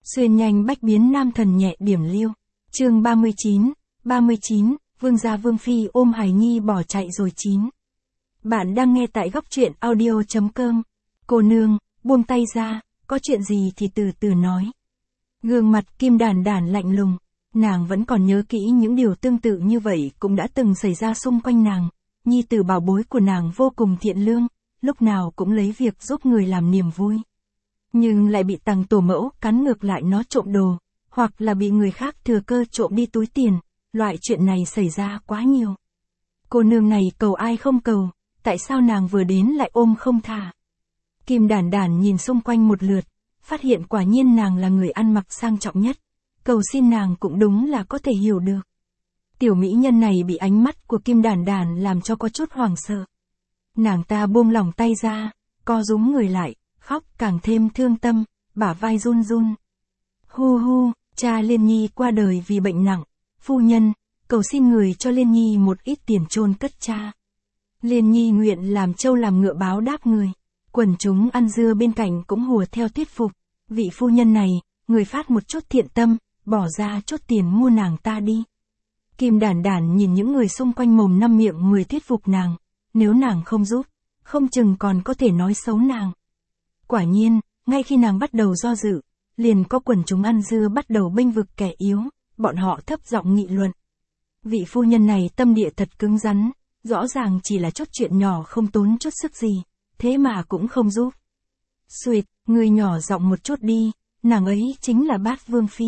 Xuyên nhanh bách biến nam thần nhẹ điểm liêu. Chương 39, Vương gia Vương phi ôm hài nhi bỏ chạy rồi 9. Bạn đang nghe tại góc truyện audio.com. Cô nương, buông tay ra, có chuyện gì thì từ từ nói. Gương mặt Kim Đản Đản lạnh lùng, nàng vẫn còn nhớ kỹ những điều tương tự như vậy cũng đã từng xảy ra xung quanh nàng. Nhi tử bảo bối của nàng vô cùng thiện lương, lúc nào cũng lấy việc giúp người làm niềm vui. Nhưng lại bị Tằng tổ mẫu cắn ngược lại nó trộm đồ, hoặc là bị người khác thừa cơ trộm đi túi tiền, loại chuyện này xảy ra quá nhiều. Cô nương này cầu ai không cầu, tại sao nàng vừa đến lại ôm không thả. Kim Đản Đản nhìn xung quanh một lượt, phát hiện quả nhiên nàng là người ăn mặc sang trọng nhất, cầu xin nàng cũng đúng là có thể hiểu được. Tiểu mỹ nhân này bị ánh mắt của Kim Đản Đản làm cho có chút hoảng sợ. Nàng ta buông lỏng tay ra, co rúm người lại, khóc càng thêm thương tâm, bả vai run run. Hu hu, cha Liên Nhi qua đời vì bệnh nặng, phu nhân, cầu xin người cho Liên Nhi một ít tiền chôn cất cha. Liên Nhi nguyện làm trâu làm ngựa báo đáp người. Quần chúng ăn dưa bên cạnh cũng hùa theo thuyết phục, vị phu nhân này, người phát một chút thiện tâm, bỏ ra chút tiền mua nàng ta đi. Kim Đản Đản nhìn những người xung quanh mồm năm miệng mười thuyết phục nàng, nếu nàng không giúp, không chừng còn có thể nói xấu nàng. Quả nhiên, ngay khi nàng bắt đầu do dự, liền có quần chúng ăn dưa bắt đầu bênh vực kẻ yếu, bọn họ thấp giọng nghị luận. Vị phu nhân này tâm địa thật cứng rắn, rõ ràng chỉ là chút chuyện nhỏ không tốn chút sức gì, thế mà cũng không giúp. Xuỵt, người nhỏ giọng một chút đi, nàng ấy chính là Bát Vương phi.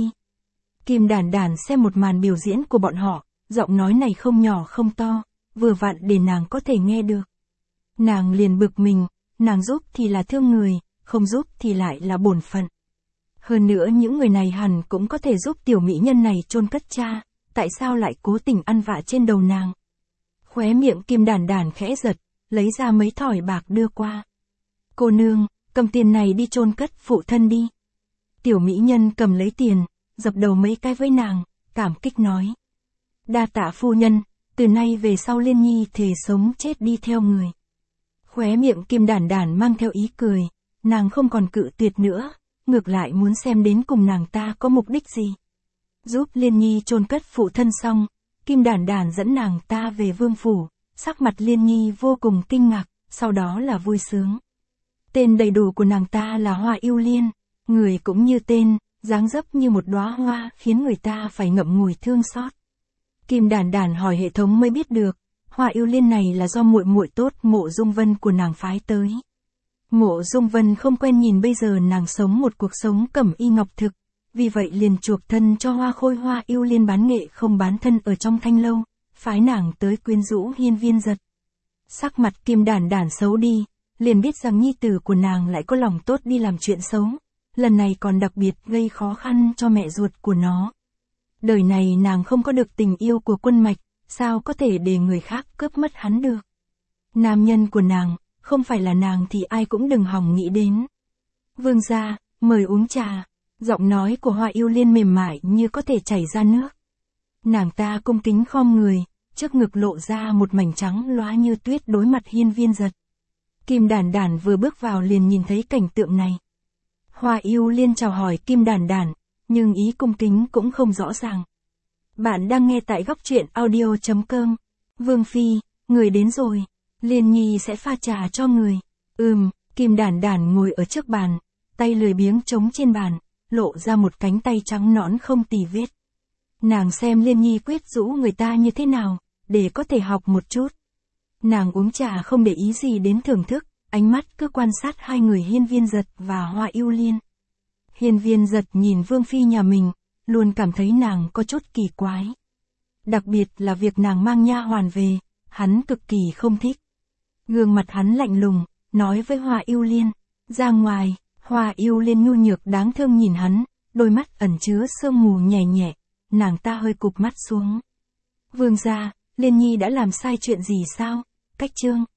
Kim Đản Đản xem một màn biểu diễn của bọn họ, giọng nói này không nhỏ không to, vừa vặn để nàng có thể nghe được. Nàng liền bực mình, nàng giúp thì là thương người, không giúp thì lại là bổn phận. Hơn nữa những người này hẳn cũng có thể giúp tiểu mỹ nhân này chôn cất cha, tại sao lại cố tình ăn vạ trên đầu nàng. Khóe miệng Kim Đản Đản khẽ giật, lấy ra mấy thỏi bạc đưa qua. Cô nương, cầm tiền này đi chôn cất phụ thân đi. Tiểu mỹ nhân cầm lấy tiền, dập đầu mấy cái với nàng, cảm kích nói. Đa tạ phu nhân, từ nay về sau Liên Nhi thề sống chết đi theo người. Khóe miệng Kim Đản Đản mang theo ý cười, nàng không còn cự tuyệt nữa, ngược lại muốn xem đến cùng nàng ta có mục đích gì. Giúp Liên Nhi chôn cất phụ thân xong, Kim Đản Đản dẫn nàng ta về vương phủ, sắc mặt Liên Nhi vô cùng kinh ngạc, sau đó là vui sướng. Tên đầy đủ của nàng ta là Hoa Yêu Liên, người cũng như tên, dáng dấp như một đóa hoa khiến người ta phải ngậm ngùi thương xót. Kim Đản Đản hỏi hệ thống mới biết được, Hoa Yêu Liên này là do muội muội tốt Mộ Dung Vân của nàng phái tới. Mộ Dung Vân không quen nhìn bây giờ nàng sống một cuộc sống cẩm y ngọc thực, vì vậy liền chuộc thân cho Hoa Khôi Hoa Yêu Liên bán nghệ không bán thân ở trong thanh lâu, phái nàng tới quyến rũ Hiên Viên Giật. Sắc mặt Kim Đản Đản xấu đi, liền biết rằng nhi tử của nàng lại có lòng tốt đi làm chuyện xấu, lần này còn đặc biệt gây khó khăn cho mẹ ruột của nó. Đời này nàng không có được tình yêu của Quân Mạch, sao có thể để người khác cướp mất hắn được. Nam nhân của nàng, không phải là nàng thì ai cũng đừng hòng nghĩ đến. Vương gia, mời uống trà. Giọng nói của Hoa Yêu Liên mềm mại như có thể chảy ra nước. Nàng ta cung kính khom người, trước ngực lộ ra một mảnh trắng loá như tuyết đối mặt Hiên Viên Giật. Kim Đản Đản vừa bước vào liền nhìn thấy cảnh tượng này. Hoa Yêu Liên chào hỏi Kim Đản Đản, nhưng ý cung kính cũng không rõ ràng. Bạn đang nghe tại góc truyện audio.com. Vương phi, người đến rồi, Liên Nhi sẽ pha trà cho người. Kim Đản Đản ngồi ở trước bàn, tay lười biếng chống trên bàn, lộ ra một cánh tay trắng nõn không tì vết. Nàng xem Liên Nhi quyết rũ người ta như thế nào, để có thể học một chút. Nàng uống trà không để ý gì đến thưởng thức, ánh mắt cứ quan sát hai người Hiên Viên Giật và Hoa Yêu Liên. Hiên Viên Giật nhìn Vương phi nhà mình, luôn cảm thấy nàng có chút kỳ quái. Đặc biệt là việc nàng mang nha hoàn về, hắn cực kỳ không thích. Gương mặt hắn lạnh lùng, nói với Hoa Yêu Liên, ra ngoài. Hoa Yêu Liên nhu nhược đáng thương nhìn hắn, đôi mắt ẩn chứa sương mù nhẹ nhẹ, nàng ta hơi cụp mắt xuống. Vương gia, Liên Nhi đã làm sai chuyện gì sao? Cách chương.